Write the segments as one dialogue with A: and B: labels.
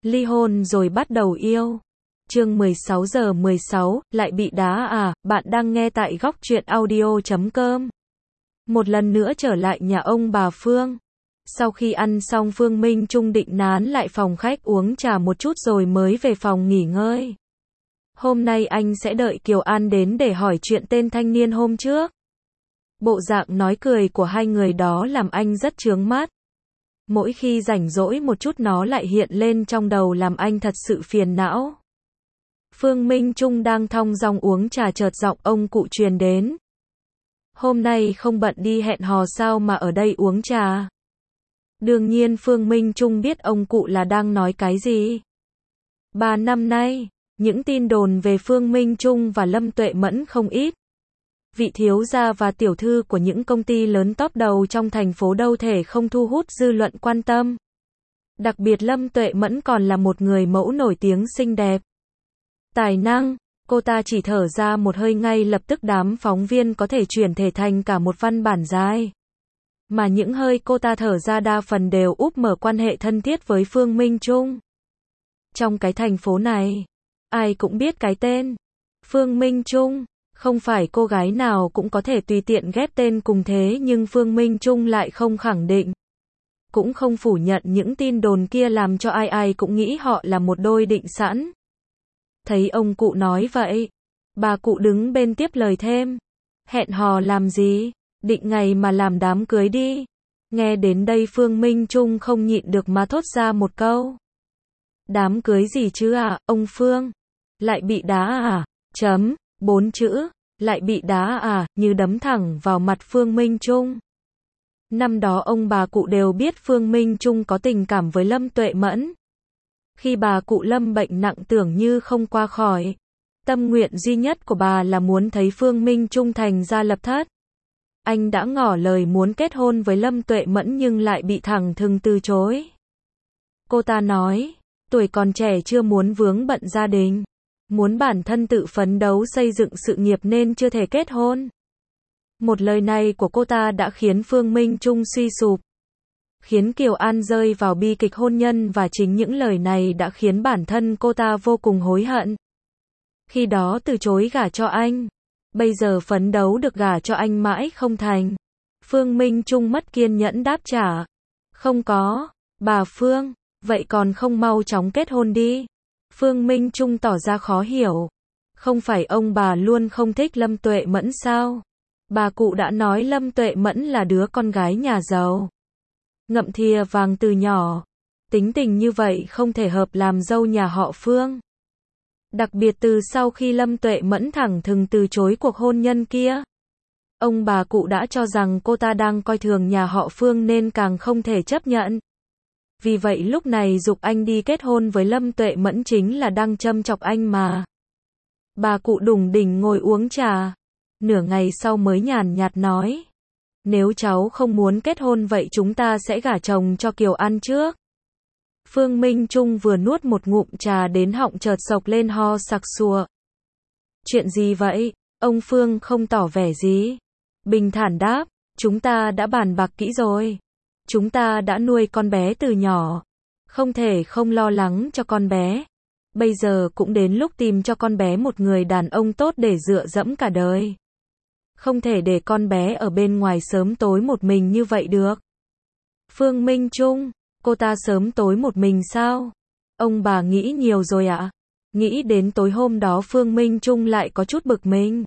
A: ly hôn rồi bắt đầu yêu. Chương 16:16, lại bị đá à, bạn đang nghe tại góc truyện audio.com. Một lần nữa trở lại nhà ông bà Phương. Sau khi ăn xong Phương Minh Trung định nán lại phòng khách uống trà một chút rồi mới về phòng nghỉ ngơi. Hôm nay anh sẽ đợi Kiều An đến để hỏi chuyện tên thanh niên hôm trước. Bộ dạng nói cười của hai người đó làm anh rất chướng mắt. Mỗi khi rảnh rỗi một chút nó lại hiện lên trong đầu làm anh thật sự phiền não. Phương Minh Trung đang thong dong uống trà chợt giọng ông cụ truyền đến. Hôm nay không bận đi hẹn hò sao mà ở đây uống trà? Đương nhiên Phương Minh Trung biết ông cụ là đang nói cái gì. 3 năm nay, những tin đồn về Phương Minh Trung và Lâm Tuệ Mẫn không ít. Vị thiếu gia và tiểu thư của những công ty lớn top đầu trong thành phố đâu thể không thu hút dư luận quan tâm. Đặc biệt Lâm Tuệ Mẫn còn là một người mẫu nổi tiếng xinh đẹp. Tài năng, cô ta chỉ thở ra một hơi ngay lập tức đám phóng viên có thể chuyển thể thành cả một văn bản dài. Mà những hơi cô ta thở ra đa phần đều úp mở quan hệ thân thiết với Phương Minh Trung. Trong cái thành phố này, ai cũng biết cái tên Phương Minh Trung. Không phải cô gái nào cũng có thể tùy tiện ghép tên cùng thế nhưng Phương Minh Trung lại không khẳng định. Cũng không phủ nhận những tin đồn kia làm cho ai ai cũng nghĩ họ là một đôi định sẵn. Thấy ông cụ nói vậy, bà cụ đứng bên tiếp lời thêm. Hẹn hò làm gì? Định ngày mà làm đám cưới đi. Nghe đến đây Phương Minh Trung không nhịn được mà thốt ra một câu. Đám cưới gì chứ à, ông Phương? Lại bị đá à? 4 chữ, lại bị đá à, như đấm thẳng vào mặt Phương Minh Trung. Năm đó ông bà cụ đều biết Phương Minh Trung có tình cảm với Lâm Tuệ Mẫn. Khi bà cụ Lâm bệnh nặng tưởng như không qua khỏi, tâm nguyện duy nhất của bà là muốn thấy Phương Minh Trung thành gia lập thất. Anh đã ngỏ lời muốn kết hôn với Lâm Tuệ Mẫn nhưng lại bị thẳng thừng từ chối. Cô ta nói, tuổi còn trẻ chưa muốn vướng bận gia đình. Muốn bản thân tự phấn đấu xây dựng sự nghiệp nên chưa thể kết hôn. Một lời này của cô ta đã khiến Phương Minh Trung suy sụp. Khiến Kiều An rơi vào bi kịch hôn nhân và chính những lời này đã khiến bản thân cô ta vô cùng hối hận. Khi đó từ chối gả cho anh. Bây giờ phấn đấu được gả cho anh mãi không thành. Phương Minh Trung mất kiên nhẫn đáp trả. Không có, bà Phương, vậy còn không mau chóng kết hôn đi. Phương Minh Trung tỏ ra khó hiểu. Không phải ông bà luôn không thích Lâm Tuệ Mẫn sao? Bà cụ đã nói Lâm Tuệ Mẫn là đứa con gái nhà giàu. Ngậm thìa vàng từ nhỏ. Tính tình như vậy không thể hợp làm dâu nhà họ Phương. Đặc biệt từ sau khi Lâm Tuệ Mẫn thẳng thừng từ chối cuộc hôn nhân kia. Ông bà cụ đã cho rằng cô ta đang coi thường nhà họ Phương nên càng không thể chấp nhận. Vì vậy lúc này giục anh đi kết hôn với Lâm Tuệ Mẫn chính là đang châm chọc anh mà. Bà cụ đủng đỉnh ngồi uống trà. Nửa ngày sau mới nhàn nhạt nói. Nếu cháu không muốn kết hôn vậy chúng ta sẽ gả chồng cho Kiều An trước. Phương Minh Trung vừa nuốt một ngụm trà đến họng chợt sộc lên ho sặc sụa. Chuyện gì vậy? Ông Phương không tỏ vẻ gì. Bình thản đáp, chúng ta đã bàn bạc kỹ rồi. Chúng ta đã nuôi con bé từ nhỏ. Không thể không lo lắng cho con bé. Bây giờ cũng đến lúc tìm cho con bé một người đàn ông tốt để dựa dẫm cả đời. Không thể để con bé ở bên ngoài sớm tối một mình như vậy được. Phương Minh Trung, cô ta sớm tối một mình sao? Ông bà nghĩ nhiều rồi ạ. Nghĩ đến tối hôm đó Phương Minh Trung lại có chút bực mình.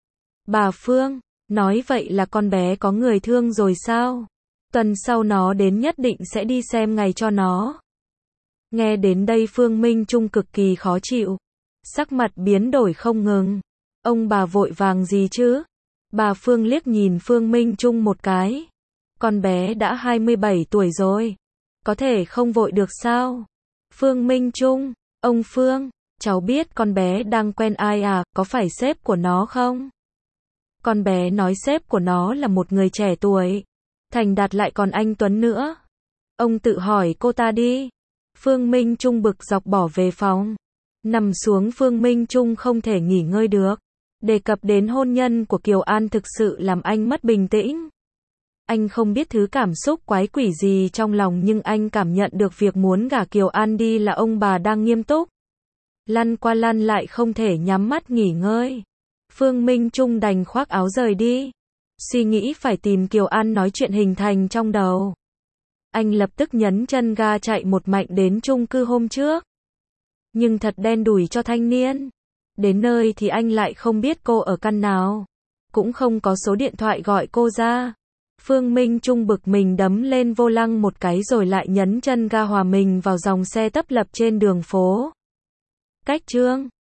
A: Bà Phương, nói vậy là con bé có người thương rồi sao? Tuần sau nó đến nhất định sẽ đi xem ngày cho nó. Nghe đến đây Phương Minh Trung cực kỳ khó chịu. Sắc mặt biến đổi không ngừng. Ông bà vội vàng gì chứ? Bà Phương liếc nhìn Phương Minh Trung một cái. Con bé đã 27 tuổi rồi. Có thể không vội được sao? Phương Minh Trung, ông Phương, cháu biết con bé đang quen ai à, có phải sếp của nó không? Con bé nói sếp của nó là một người trẻ tuổi. Thành đạt lại còn anh Tuấn nữa. Ông tự hỏi cô ta đi. Phương Minh Trung bực dọc bỏ về phòng. Nằm xuống Phương Minh Trung không thể nghỉ ngơi được. Đề cập đến hôn nhân của Kiều An thực sự làm anh mất bình tĩnh. Anh không biết thứ cảm xúc quái quỷ gì trong lòng nhưng anh cảm nhận được việc muốn gả Kiều An đi là ông bà đang nghiêm túc. Lăn qua lăn lại không thể nhắm mắt nghỉ ngơi. Phương Minh Trung đành khoác áo rời đi. Suy nghĩ phải tìm Kiều An nói chuyện hình thành trong đầu. Anh lập tức nhấn chân ga chạy một mạch đến chung cư hôm trước. Nhưng thật đen đủi cho thanh niên. Đến nơi thì anh lại không biết cô ở căn nào. Cũng không có số điện thoại gọi cô ra. Phương Minh Trung bực mình đấm lên vô lăng một cái rồi lại nhấn chân ga hòa mình vào dòng xe tấp lập trên đường phố. Cách Trương